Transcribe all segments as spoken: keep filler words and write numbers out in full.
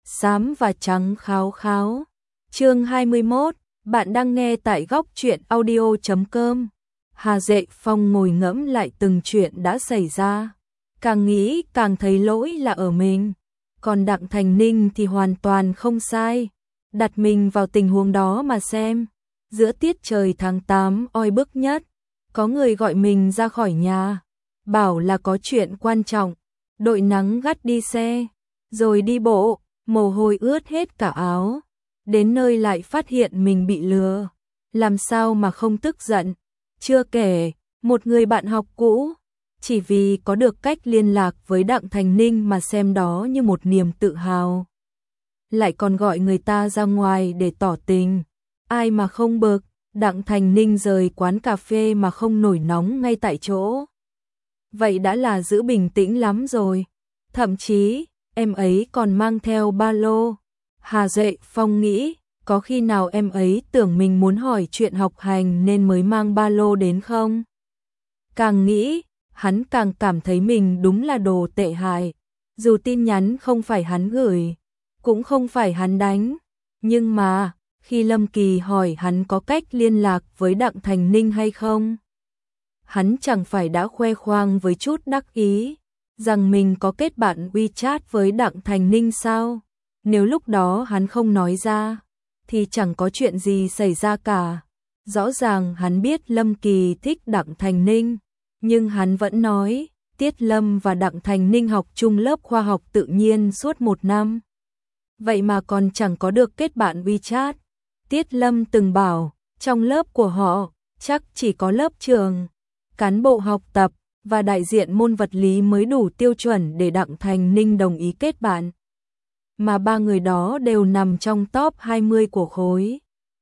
xám và trắng kháo kháo. Chương hai mươi mốt, bạn đang nghe tại góc truyện audio chấm com. Hà Duệ Phong ngồi ngẫm lại từng chuyện đã xảy ra, càng nghĩ càng thấy lỗi là ở mình, còn Đặng Thành Ninh thì hoàn toàn không sai. Đặt mình vào tình huống đó mà xem, giữa tiết trời tháng tám oi bức nhất, có người gọi mình ra khỏi nhà, bảo là có chuyện quan trọng, đội nắng gắt đi xe, rồi đi bộ, mồ hôi ướt hết cả áo, đến nơi lại phát hiện mình bị lừa, làm sao mà không tức giận. Chưa kể, một người bạn học cũ, chỉ vì có được cách liên lạc với Đặng Thành Ninh mà xem đó như một niềm tự hào, lại còn gọi người ta ra ngoài để tỏ tình, ai mà không bực. Đặng Thành Ninh rời quán cà phê mà không nổi nóng ngay tại chỗ, vậy đã là giữ bình tĩnh lắm rồi. Thậm chí em ấy còn mang theo ba lô. Hà Duệ Phong nghĩ, có khi nào em ấy tưởng mình muốn hỏi chuyện học hành nên mới mang ba lô đến không? Càng nghĩ, hắn càng cảm thấy mình đúng là đồ tệ hại. Dù tin nhắn không phải hắn gửi, cũng không phải hắn đánh, nhưng mà khi Lâm Kỳ hỏi hắn có cách liên lạc với Đặng Thành Ninh hay không, hắn chẳng phải đã khoe khoang với chút đắc ý rằng mình có kết bạn WeChat với Đặng Thành Ninh sao? Nếu lúc đó hắn không nói ra, thì chẳng có chuyện gì xảy ra cả. Rõ ràng hắn biết Lâm Kỳ thích Đặng Thành Ninh, nhưng hắn vẫn nói, Tiết Lâm và Đặng Thành Ninh học chung lớp khoa học tự nhiên suốt một năm. Vậy mà còn chẳng có được kết bạn WeChat. Tiết Lâm từng bảo, trong lớp của họ, chắc chỉ có lớp trường, cán bộ học tập và đại diện môn vật lý mới đủ tiêu chuẩn để Đặng Thành Ninh đồng ý kết bạn. Mà ba người đó đều nằm trong top hai mươi của khối.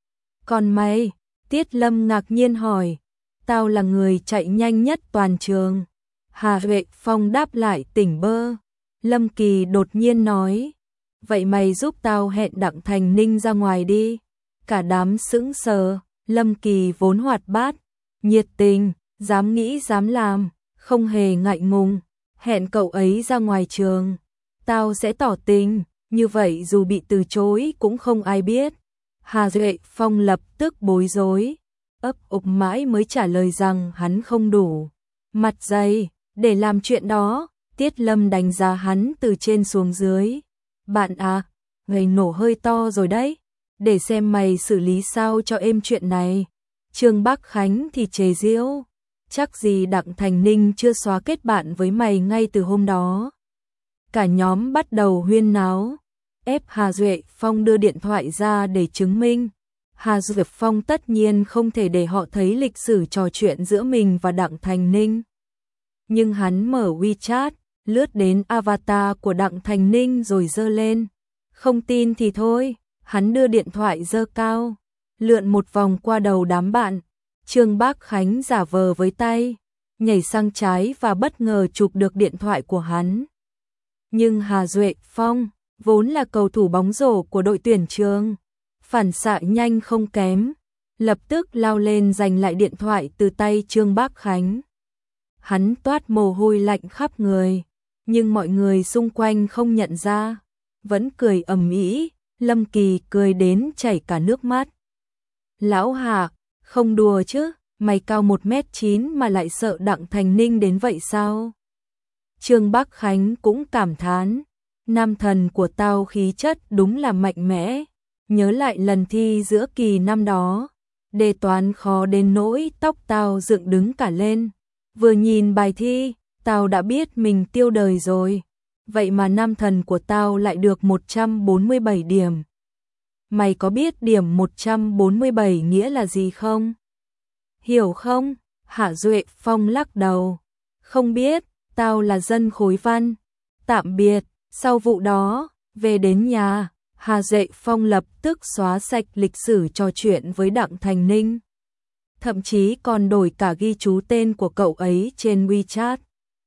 Còn mày? Tiết Lâm ngạc nhiên hỏi. Tao là người chạy nhanh nhất toàn trường. Hà Duệ Phong đáp lại tỉnh bơ. Lâm Kỳ đột nhiên nói, vậy mày giúp tao hẹn Đặng Thành Ninh ra ngoài đi. Cả đám sững sờ. Lâm Kỳ vốn hoạt bát, nhiệt tình, dám nghĩ dám làm, không hề ngại ngùng. Hẹn cậu ấy ra ngoài trường, tao sẽ tỏ tình, như vậy dù bị từ chối cũng không ai biết. Hà Duệ Phong lập tức bối rối, ấp ục mãi mới trả lời rằng hắn không đủ mặt dày để làm chuyện đó. Tiết Lâm đánh giá hắn từ trên xuống dưới. Bạn à, ngày nổ hơi to rồi đấy, để xem mày xử lý sao cho êm chuyện này. Trương Bác Khánh thì chế giễu, chắc gì Đặng Thành Ninh chưa xóa kết bạn với mày ngay từ hôm đó. Cả nhóm bắt đầu huyên náo, ép Hà Duệ Phong đưa điện thoại ra để chứng minh. Hà Duệ Phong tất nhiên không thể để họ thấy lịch sử trò chuyện giữa mình và Đặng Thành Ninh. Nhưng hắn mở WeChat, lướt đến avatar của Đặng Thành Ninh rồi giơ lên. Không tin thì thôi, hắn đưa điện thoại giơ cao, lượn một vòng qua đầu đám bạn. Trương Bác Khánh giả vờ với tay, nhảy sang trái và bất ngờ chụp được điện thoại của hắn. Nhưng Hà Duệ Phong, vốn là cầu thủ bóng rổ của đội tuyển trường, phản xạ nhanh không kém, lập tức lao lên giành lại điện thoại từ tay Trương Bác Khánh. Hắn toát mồ hôi lạnh khắp người, nhưng mọi người xung quanh không nhận ra, vẫn cười ầm ĩ. Lâm Kỳ cười đến chảy cả nước mắt. Lão Hà, không đùa chứ, mày cao một mét chín mà lại sợ Đặng Thành Ninh đến vậy sao? Trương Bác Khánh cũng cảm thán, nam thần của tao khí chất đúng là mạnh mẽ. Nhớ lại lần thi giữa kỳ năm đó, đề toán khó đến nỗi tóc tao dựng đứng cả lên. Vừa nhìn bài thi, tao đã biết mình tiêu đời rồi. Vậy mà nam thần của tao lại được một trăm bốn mươi bảy điểm. Mày có biết điểm một trăm bốn mươi bảy nghĩa là gì không? Hiểu không? Hạ Duệ Phong lắc đầu. Không biết, tao là dân khối văn. Tạm biệt. Sau vụ đó, về đến nhà, Hà Duệ Phong lập tức xóa sạch lịch sử trò chuyện với Đặng Thành Ninh. Thậm chí còn đổi cả ghi chú tên của cậu ấy trên WeChat.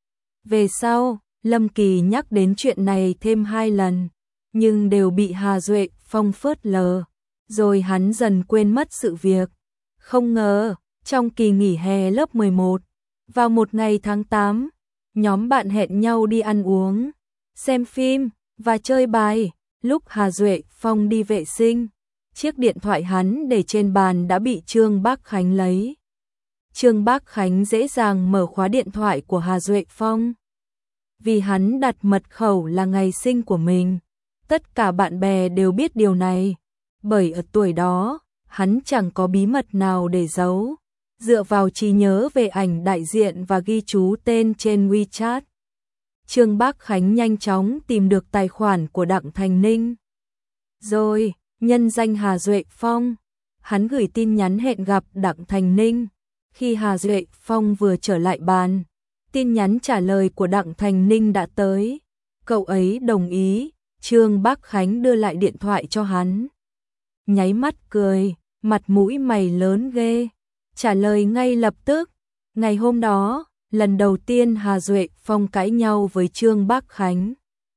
Về sau, Lâm Kỳ nhắc đến chuyện này thêm hai lần, nhưng đều bị Hà Duệ Phong phớt lờ, rồi hắn dần quên mất sự việc. Không ngờ, trong kỳ nghỉ hè lớp mười một, vào một ngày tháng tám, nhóm bạn hẹn nhau đi ăn uống, xem phim và chơi bài. Lúc Hà Duệ Phong đi vệ sinh, chiếc điện thoại hắn để trên bàn đã bị Trương Bác Khánh lấy. Trương Bác Khánh dễ dàng mở khóa điện thoại của Hà Duệ Phong. Vì hắn đặt mật khẩu là ngày sinh của mình. Tất cả bạn bè đều biết điều này. Bởi ở tuổi đó, hắn chẳng có bí mật nào để giấu. Dựa vào trí nhớ về ảnh đại diện và ghi chú tên trên WeChat, Trương Bác Khánh nhanh chóng tìm được tài khoản của Đặng Thành Ninh. Rồi, nhân danh Hà Duệ Phong, hắn gửi tin nhắn hẹn gặp Đặng Thành Ninh. Khi Hà Duệ Phong vừa trở lại bàn, tin nhắn trả lời của Đặng Thành Ninh đã tới. Cậu ấy đồng ý, Trương Bác Khánh đưa lại điện thoại cho hắn. Nháy mắt cười, mặt mũi mày lớn ghê, trả lời ngay lập tức. Ngày hôm đó, lần đầu tiên Hà Duệ Phong cãi nhau với Trương Bác Khánh.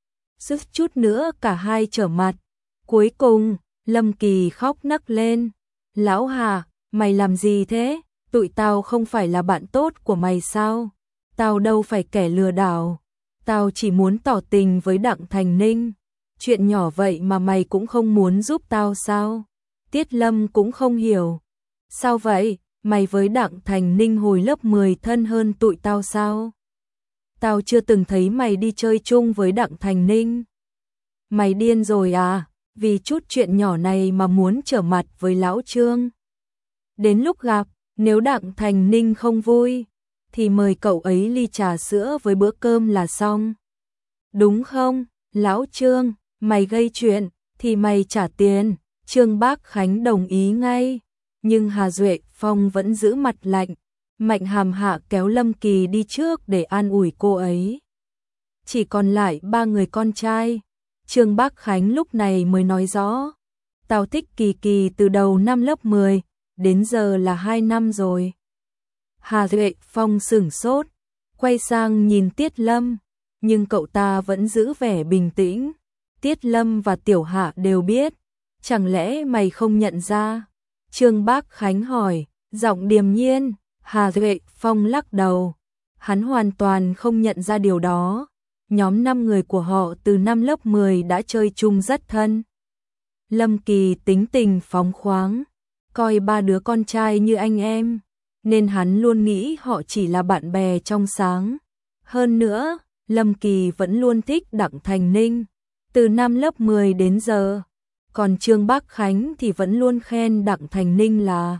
Suýt chút nữa cả hai trở mặt. Cuối cùng, Lâm Kỳ khóc nấc lên. Lão Hà, mày làm gì thế? Tụi tao không phải là bạn tốt của mày sao? Tao đâu phải kẻ lừa đảo. Tao chỉ muốn tỏ tình với Đặng Thành Ninh. Chuyện nhỏ vậy mà mày cũng không muốn giúp tao sao? Tiết Lâm cũng không hiểu. Sao vậy? Mày với Đặng Thành Ninh hồi lớp mười thân hơn tụi tao sao? Tao chưa từng thấy mày đi chơi chung với Đặng Thành Ninh. Mày điên rồi à? Vì chút chuyện nhỏ này mà muốn trở mặt với lão Trương. Đến lúc gặp, nếu Đặng Thành Ninh không vui, thì mời cậu ấy ly trà sữa với bữa cơm là xong. Đúng không, lão Trương, mày gây chuyện, thì mày trả tiền. Trương Bác Khánh đồng ý ngay. Nhưng Hà Duệ Phong vẫn giữ mặt lạnh, mạnh hàm hạ kéo Lâm Kỳ đi trước để an ủi cô ấy. Chỉ còn lại ba người con trai. Trương Bác Khánh lúc này mới nói rõ. Tao thích Kỳ Kỳ từ đầu năm lớp mười, đến giờ là hai năm rồi. Hà Duệ Phong sửng sốt, quay sang nhìn Tiết Lâm, nhưng cậu ta vẫn giữ vẻ bình tĩnh. Tiết Lâm và Tiểu Hạ đều biết, chẳng lẽ mày không nhận ra? Trương Bác Khánh hỏi, giọng điềm nhiên. Hà Duệ Phong lắc đầu, hắn hoàn toàn không nhận ra điều đó. Nhóm năm người của họ từ năm lớp mười đã chơi chung rất thân. Lâm Kỳ tính tình phóng khoáng, coi ba đứa con trai như anh em, nên hắn luôn nghĩ họ chỉ là bạn bè trong sáng. Hơn nữa, Lâm Kỳ vẫn luôn thích Đặng Thành Ninh, từ năm lớp mười đến giờ. Còn Trương Bác Khánh thì vẫn luôn khen Đặng Thành Ninh là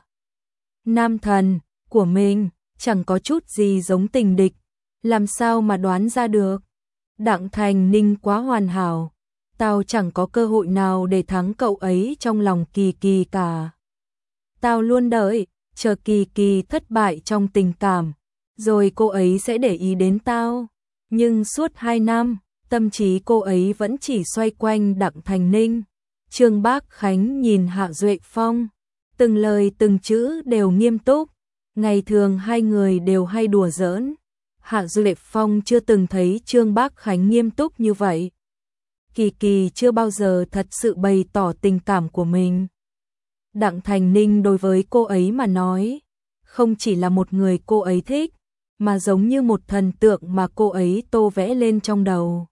nam thần của mình, chẳng có chút gì giống tình địch. Làm sao mà đoán ra được? Đặng Thành Ninh quá hoàn hảo, tao chẳng có cơ hội nào để thắng cậu ấy trong lòng Kỳ Kỳ cả. Tao luôn đợi, chờ Kỳ Kỳ thất bại trong tình cảm, rồi cô ấy sẽ để ý đến tao. Nhưng suốt hai năm, tâm trí cô ấy vẫn chỉ xoay quanh Đặng Thành Ninh. Trương Bác Khánh nhìn Hạ Duệ Phong, từng lời từng chữ đều nghiêm túc. Ngày thường hai người đều hay đùa giỡn. Hạ Duệ Phong chưa từng thấy Trương Bác Khánh nghiêm túc như vậy. Kỳ Kỳ chưa bao giờ thật sự bày tỏ tình cảm của mình. Đặng Thành Ninh đối với cô ấy mà nói, không chỉ là một người cô ấy thích, mà giống như một thần tượng mà cô ấy tô vẽ lên trong đầu.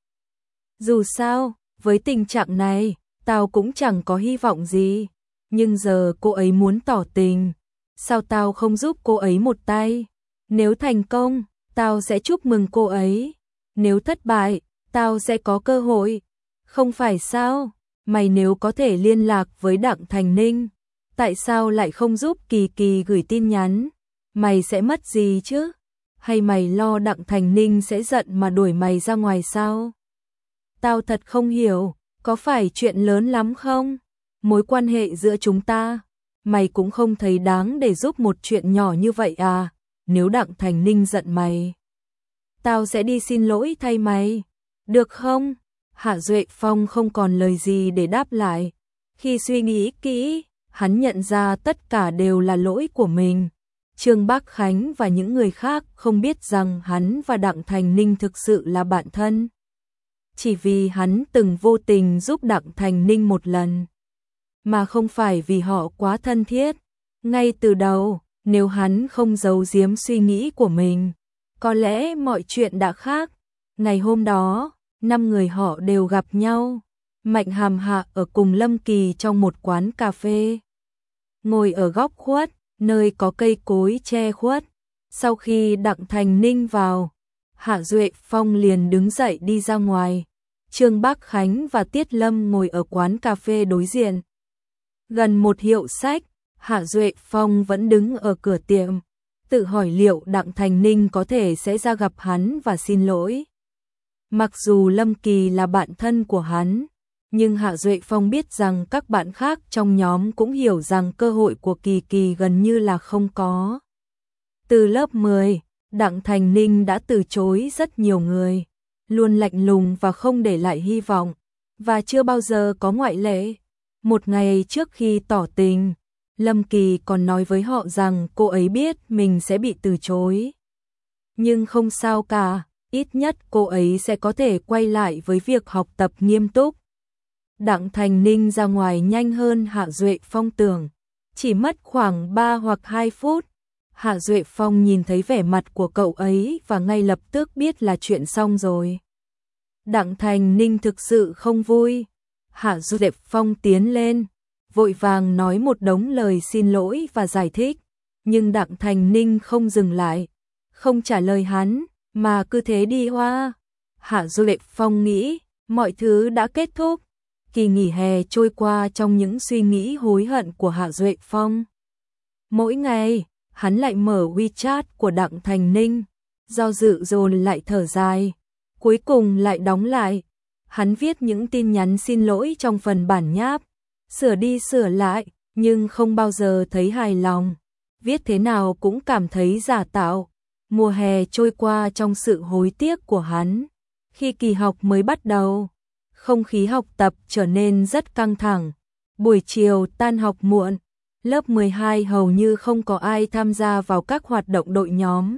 Dù sao, với tình trạng này, tao cũng chẳng có hy vọng gì. Nhưng giờ cô ấy muốn tỏ tình, sao tao không giúp cô ấy một tay? Nếu thành công, tao sẽ chúc mừng cô ấy. Nếu thất bại, tao sẽ có cơ hội. Không phải sao? Mày nếu có thể liên lạc với Đặng Thành Ninh, tại sao lại không giúp Kỳ Kỳ gửi tin nhắn? Mày sẽ mất gì chứ? Hay mày lo Đặng Thành Ninh sẽ giận mà đuổi mày ra ngoài sao? Tao thật không hiểu, có phải chuyện lớn lắm không? Mối quan hệ giữa chúng ta, mày cũng không thấy đáng để giúp một chuyện nhỏ như vậy à? Nếu Đặng Thành Ninh giận mày, tao sẽ đi xin lỗi thay mày, được không? Hạ Duệ Phong không còn lời gì để đáp lại. Khi suy nghĩ kỹ, hắn nhận ra tất cả đều là lỗi của mình. Trương Bác Khánh và những người khác không biết rằng hắn và Đặng Thành Ninh thực sự là bạn thân. Chỉ vì hắn từng vô tình giúp Đặng Thành Ninh một lần, mà không phải vì họ quá thân thiết. Ngay từ đầu, nếu hắn không giấu giếm suy nghĩ của mình, có lẽ mọi chuyện đã khác. Ngày hôm đó, năm người họ đều gặp nhau. Mạnh Hàm Hạ ở cùng Lâm Kỳ trong một quán cà phê. Ngồi ở góc khuất, nơi có cây cối che khuất. Sau khi Đặng Thành Ninh vào, Hạ Duệ Phong liền đứng dậy đi ra ngoài. Trương Bác Khánh và Tiết Lâm ngồi ở quán cà phê đối diện. Gần một hiệu sách, Hạ Duệ Phong vẫn đứng ở cửa tiệm, tự hỏi liệu Đặng Thành Ninh có thể sẽ ra gặp hắn và xin lỗi. Mặc dù Lâm Kỳ là bạn thân của hắn, nhưng Hạ Duệ Phong biết rằng các bạn khác trong nhóm cũng hiểu rằng cơ hội của Kỳ Kỳ gần như là không có. Từ lớp mười, Đặng Thành Ninh đã từ chối rất nhiều người, luôn lạnh lùng và không để lại hy vọng, và chưa bao giờ có ngoại lệ. Một ngày trước khi tỏ tình, Lâm Kỳ còn nói với họ rằng cô ấy biết mình sẽ bị từ chối. Nhưng không sao cả, ít nhất cô ấy sẽ có thể quay lại với việc học tập nghiêm túc. Đặng Thành Ninh ra ngoài nhanh hơn Hạ Duệ Phong tưởng, chỉ mất khoảng ba hoặc hai phút. Hạ Duệ Phong nhìn thấy vẻ mặt của cậu ấy và ngay lập tức biết là chuyện xong rồi. Đặng Thành Ninh thực sự không vui. Hạ Duệ Phong tiến lên, vội vàng nói một đống lời xin lỗi và giải thích, nhưng Đặng Thành Ninh không dừng lại, không trả lời hắn, mà cứ thế đi hoa. Hạ Duệ Phong nghĩ, mọi thứ đã kết thúc. Kỳ nghỉ hè trôi qua trong những suy nghĩ hối hận của Hạ Duệ Phong. Mỗi ngày, hắn lại mở WeChat của Đặng Thành Ninh, do dự rồi lại thở dài, cuối cùng lại đóng lại. Hắn viết những tin nhắn xin lỗi trong phần bản nháp, sửa đi sửa lại, nhưng không bao giờ thấy hài lòng. Viết thế nào cũng cảm thấy giả tạo. Mùa hè trôi qua trong sự hối tiếc của hắn. Khi kỳ học mới bắt đầu, không khí học tập trở nên rất căng thẳng. Buổi chiều tan học muộn, lớp mười hai hầu như không có ai tham gia vào các hoạt động đội nhóm.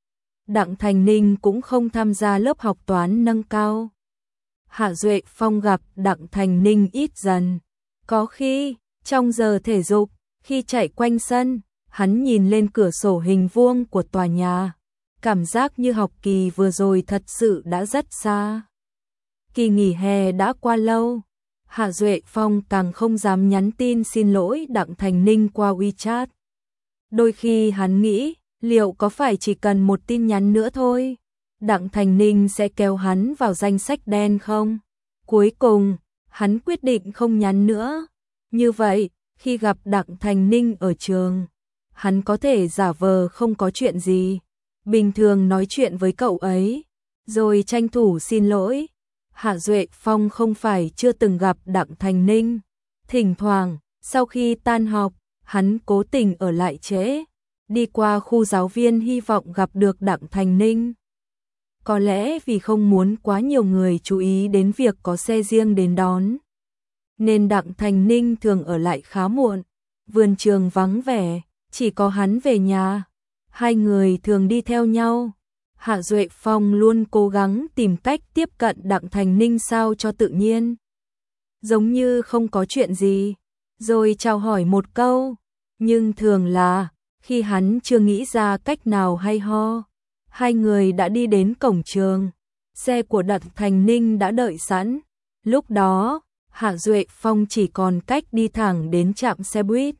Đặng Thành Ninh cũng không tham gia lớp học toán nâng cao. Hạ Duệ Phong gặp Đặng Thành Ninh ít dần. Có khi, trong giờ thể dục, khi chạy quanh sân, hắn nhìn lên cửa sổ hình vuông của tòa nhà. Cảm giác như học kỳ vừa rồi thật sự đã rất xa. Kỳ nghỉ hè đã qua lâu. Hạ Duệ Phong càng không dám nhắn tin xin lỗi Đặng Thành Ninh qua WeChat. Đôi khi hắn nghĩ, liệu có phải chỉ cần một tin nhắn nữa thôi, Đặng Thành Ninh sẽ kéo hắn vào danh sách đen không? Cuối cùng, hắn quyết định không nhắn nữa. Như vậy, khi gặp Đặng Thành Ninh ở trường, hắn có thể giả vờ không có chuyện gì, bình thường nói chuyện với cậu ấy, rồi tranh thủ xin lỗi. Hạ Duệ Phong không phải chưa từng gặp Đặng Thành Ninh. Thỉnh thoảng, sau khi tan học, hắn cố tình ở lại trễ, đi qua khu giáo viên hy vọng gặp được Đặng Thành Ninh. Có lẽ vì không muốn quá nhiều người chú ý đến việc có xe riêng đến đón, nên Đặng Thành Ninh thường ở lại khá muộn. Vườn trường vắng vẻ, chỉ có hắn về nhà. Hai người thường đi theo nhau. Hạ Duệ Phong luôn cố gắng tìm cách tiếp cận Đặng Thành Ninh sao cho tự nhiên, giống như không có chuyện gì, rồi chào hỏi một câu. Nhưng thường là, khi hắn chưa nghĩ ra cách nào hay ho, hai người đã đi đến cổng trường. Xe của Đặng Thành Ninh đã đợi sẵn. Lúc đó, Hạ Duệ Phong chỉ còn cách đi thẳng đến trạm xe buýt.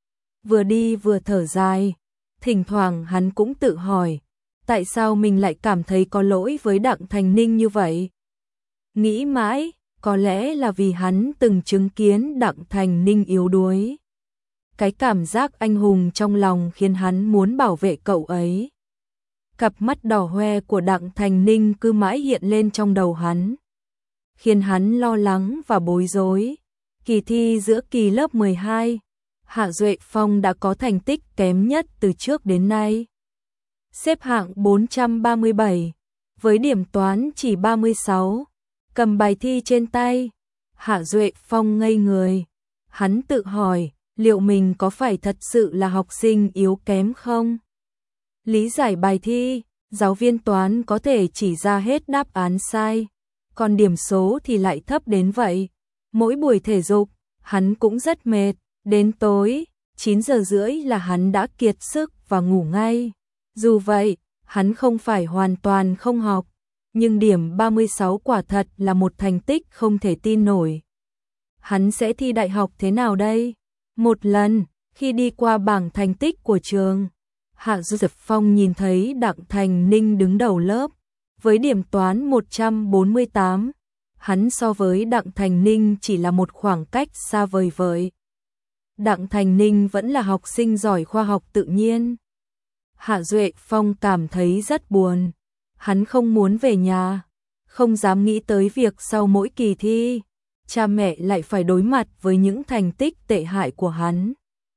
Vừa đi vừa thở dài, thỉnh thoảng hắn cũng tự hỏi, tại sao mình lại cảm thấy có lỗi với Đặng Thành Ninh như vậy? Nghĩ mãi, có lẽ là vì hắn từng chứng kiến Đặng Thành Ninh yếu đuối. Cái cảm giác anh hùng trong lòng khiến hắn muốn bảo vệ cậu ấy. Cặp mắt đỏ hoe của Đặng Thành Ninh cứ mãi hiện lên trong đầu hắn, khiến hắn lo lắng và bối rối. Kỳ thi giữa kỳ lớp mười hai, Hạ Duệ Phong đã có thành tích kém nhất từ trước đến nay. Xếp hạng bốn trăm ba mươi bảy, với điểm toán chỉ ba mươi sáu. Cầm bài thi trên tay, Hạ Duệ Phong ngây người. Hắn tự hỏi, liệu mình có phải thật sự là học sinh yếu kém không? Lý giải bài thi, giáo viên toán có thể chỉ ra hết đáp án sai, còn điểm số thì lại thấp đến vậy. Mỗi buổi thể dục, hắn cũng rất mệt, đến tối, chín giờ rưỡi là hắn đã kiệt sức và ngủ ngay. Dù vậy, hắn không phải hoàn toàn không học, nhưng điểm ba mươi sáu quả thật là một thành tích không thể tin nổi. hắn sẽ thi đại học thế nào đây? Một lần, khi đi qua bảng thành tích của trường, Hạ Dược Phong nhìn thấy Đặng Thành Ninh đứng đầu lớp, với điểm toán một trăm bốn mươi tám. Hắn so với Đặng Thành Ninh chỉ là một khoảng cách xa vời vợi. Đặng Thành Ninh vẫn là học sinh giỏi khoa học tự nhiên. Hạ Duệ Phong cảm thấy rất buồn. Hắn không muốn về nhà, không dám nghĩ tới việc sau mỗi kỳ thi, cha mẹ lại phải đối mặt với những thành tích tệ hại của hắn.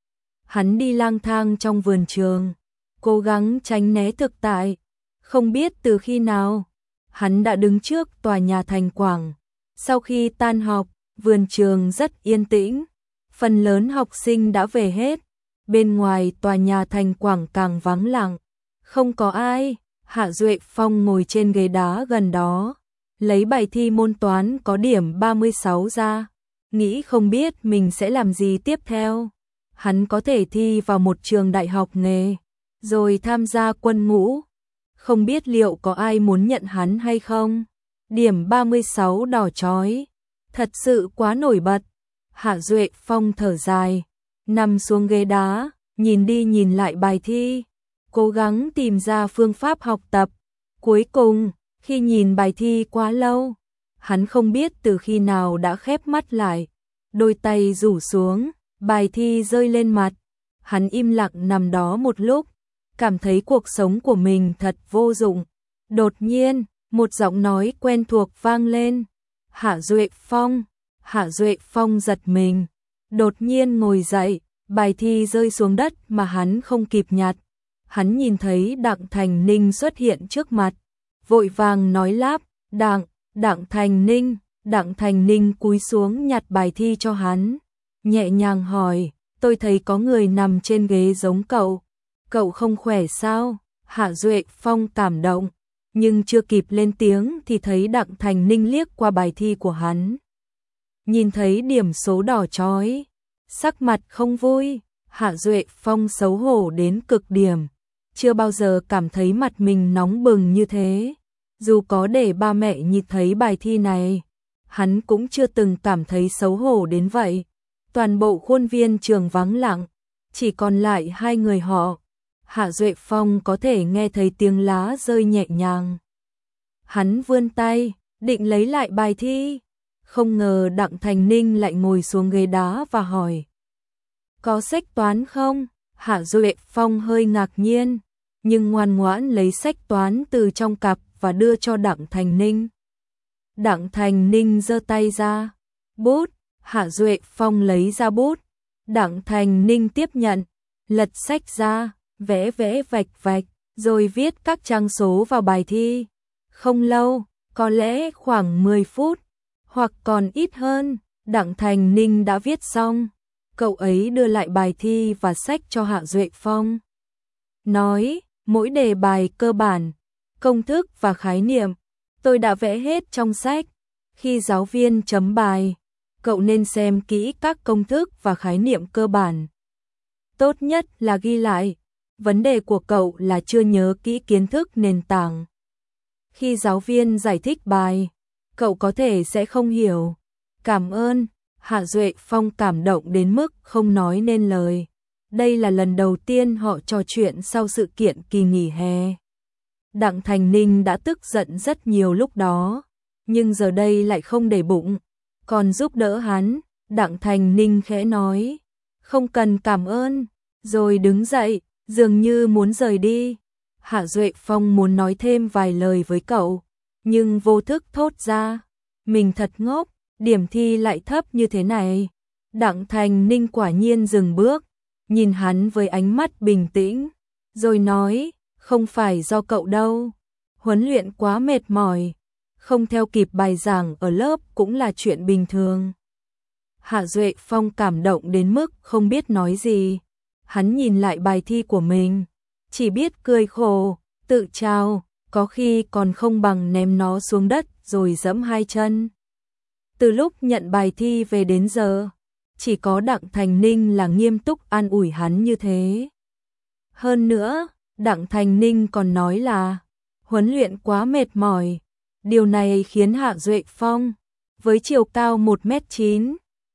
Hắn đi lang thang trong vườn trường, cố gắng tránh né thực tại. Không biết từ khi nào, hắn đã đứng trước tòa nhà Thành Quảng. Sau khi tan học, vườn trường rất yên tĩnh, phần lớn học sinh đã về hết. Bên ngoài tòa nhà Thành Quảng càng vắng lặng, không có ai. Hạ Duệ Phong ngồi trên ghế đá gần đó, lấy bài thi môn toán có điểm ba mươi sáu ra, nghĩ không biết mình sẽ làm gì tiếp theo. Hắn có thể thi vào một trường đại học nghề, rồi tham gia quân ngũ. Không biết liệu có ai muốn nhận hắn hay không? Điểm ba mươi sáu đỏ chói, thật sự quá nổi bật. Hạ Duệ Phong thở dài, nằm xuống ghế đá, nhìn đi nhìn lại bài thi, cố gắng tìm ra phương pháp học tập. Cuối cùng, khi nhìn bài thi quá lâu, hắn không biết từ khi nào đã khép mắt lại, đôi tay rủ xuống, bài thi rơi lên mặt. Hắn im lặng nằm đó một lúc, cảm thấy cuộc sống của mình thật vô dụng. Đột nhiên, một giọng nói quen thuộc vang lên. Hạ Duệ Phong. Hạ Duệ Phong giật mình, đột nhiên ngồi dậy, bài thi rơi xuống đất mà hắn không kịp nhặt. Hắn nhìn thấy Đặng Thành Ninh xuất hiện trước mặt, vội vàng nói lắp, Đặng, Đặng Thành Ninh. Đặng Thành Ninh cúi xuống nhặt bài thi cho hắn, nhẹ nhàng hỏi, tôi thấy có người nằm trên ghế giống cậu, cậu không khỏe sao? Hạ Duệ Phong cảm động, nhưng chưa kịp lên tiếng thì thấy Đặng Thành Ninh liếc qua bài thi của hắn. Nhìn thấy điểm số đỏ chói, sắc mặt không vui. Hạ Duệ Phong xấu hổ đến cực điểm, chưa bao giờ cảm thấy mặt mình nóng bừng như thế. Dù có để ba mẹ nhìn thấy bài thi này, hắn cũng chưa từng cảm thấy xấu hổ đến vậy. Toàn bộ khuôn viên trường vắng lặng, chỉ còn lại hai người họ. Hạ Duệ Phong có thể nghe thấy tiếng lá rơi nhẹ nhàng. Hắn vươn tay, định lấy lại bài thi. Không ngờ Đặng Thành Ninh lại ngồi xuống ghế đá và hỏi, có sách toán không? Hạ Duệ Phong hơi ngạc nhiên, nhưng ngoan ngoãn lấy sách toán từ trong cặp và đưa cho Đặng Thành Ninh. Đặng Thành Ninh giơ tay ra, bút. Hạ Duệ Phong lấy ra bút. Đặng Thành Ninh tiếp nhận, lật sách ra, vẽ vẽ vạch vạch, rồi viết các trang số vào bài thi. Không lâu, có lẽ khoảng mười phút, hoặc còn ít hơn, Đặng Thành Ninh đã viết xong. Cậu ấy đưa lại bài thi và sách cho Hạ Duệ Phong, nói, mỗi đề bài cơ bản, công thức và khái niệm, tôi đã vẽ hết trong sách. Khi giáo viên chấm bài, cậu nên xem kỹ các công thức và khái niệm cơ bản. Tốt nhất là ghi lại. Vấn đề của cậu là chưa nhớ kỹ kiến thức nền tảng. Khi giáo viên giải thích bài, cậu có thể sẽ không hiểu. Cảm ơn. Hạ Duệ Phong cảm động đến mức không nói nên lời. Đây là lần đầu tiên họ trò chuyện sau sự kiện kỳ nghỉ hè. Đặng Thành Ninh đã tức giận rất nhiều lúc đó, nhưng giờ đây lại không để bụng, còn giúp đỡ hắn. Đặng Thành Ninh khẽ nói, không cần cảm ơn, rồi đứng dậy, dường như muốn rời đi. Hạ Duệ Phong muốn nói thêm vài lời với cậu, nhưng vô thức thốt ra, mình thật ngốc, điểm thi lại thấp như thế này. Đặng Thành Ninh quả nhiên dừng bước, nhìn hắn với ánh mắt bình tĩnh, rồi nói, không phải do cậu đâu, huấn luyện quá mệt mỏi, không theo kịp bài giảng ở lớp cũng là chuyện bình thường. Hạ Duệ Phong cảm động đến mức không biết nói gì. Hắn nhìn lại bài thi của mình, chỉ biết cười khổ, tự trao, có khi còn không bằng ném nó xuống đất rồi giẫm hai chân. Từ lúc nhận bài thi về đến giờ, chỉ có Đặng Thành Ninh là nghiêm túc an ủi hắn như thế. Hơn nữa, Đặng Thành Ninh còn nói là huấn luyện quá mệt mỏi. Điều này khiến Hạ Duệ Phong, với chiều cao một mét chín,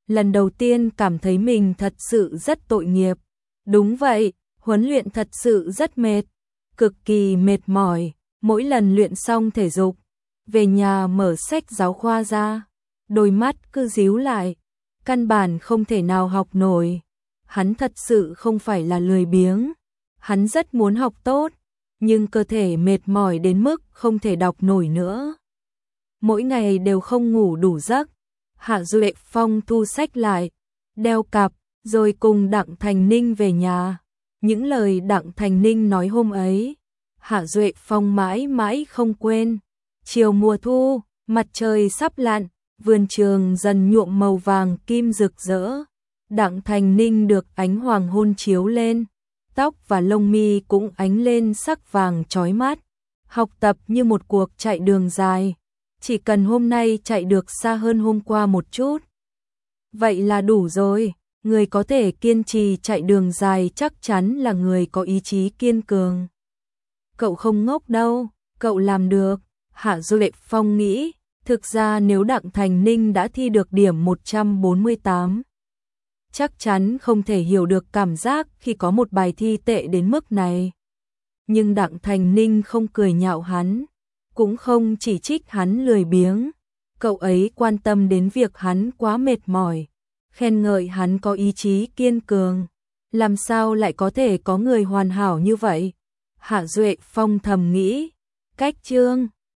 lần đầu tiên cảm thấy mình thật sự rất tội nghiệp. Đúng vậy, huấn luyện thật sự rất mệt, cực kỳ mệt mỏi, mỗi lần luyện xong thể dục, về nhà mở sách giáo khoa ra, đôi mắt cứ díu lại, căn bản không thể nào học nổi. Hắn thật sự không phải là lười biếng, hắn rất muốn học tốt, nhưng cơ thể mệt mỏi đến mức không thể đọc nổi nữa. Mỗi ngày đều không ngủ đủ giấc, Hạ Duệ Phong thu sách lại, đeo cặp, rồi cùng Đặng Thành Ninh về nhà. Những lời Đặng Thành Ninh nói hôm ấy, Hạ Duệ Phong mãi mãi không quên. Chiều mùa thu, mặt trời sắp lặn, vườn trường dần nhuộm màu vàng kim rực rỡ. Đặng Thành Ninh được ánh hoàng hôn chiếu lên, tóc và lông mi cũng ánh lên sắc vàng chói mắt. Học tập như một cuộc chạy đường dài, chỉ cần hôm nay chạy được xa hơn hôm qua một chút, vậy là đủ rồi. Người có thể kiên trì chạy đường dài chắc chắn là người có ý chí kiên cường. Cậu không ngốc đâu, cậu làm được. Hạ Duệ Phong nghĩ, thực ra nếu Đặng Thành Ninh đã thi được điểm một trăm bốn mươi tám, chắc chắn không thể hiểu được cảm giác khi có một bài thi tệ đến mức này. Nhưng Đặng Thành Ninh không cười nhạo hắn, cũng không chỉ trích hắn lười biếng. Cậu ấy quan tâm đến việc hắn quá mệt mỏi, khen ngợi hắn có ý chí kiên cường. Làm sao lại có thể có người hoàn hảo như vậy? Hạ Duệ Phong thầm nghĩ. Cách chương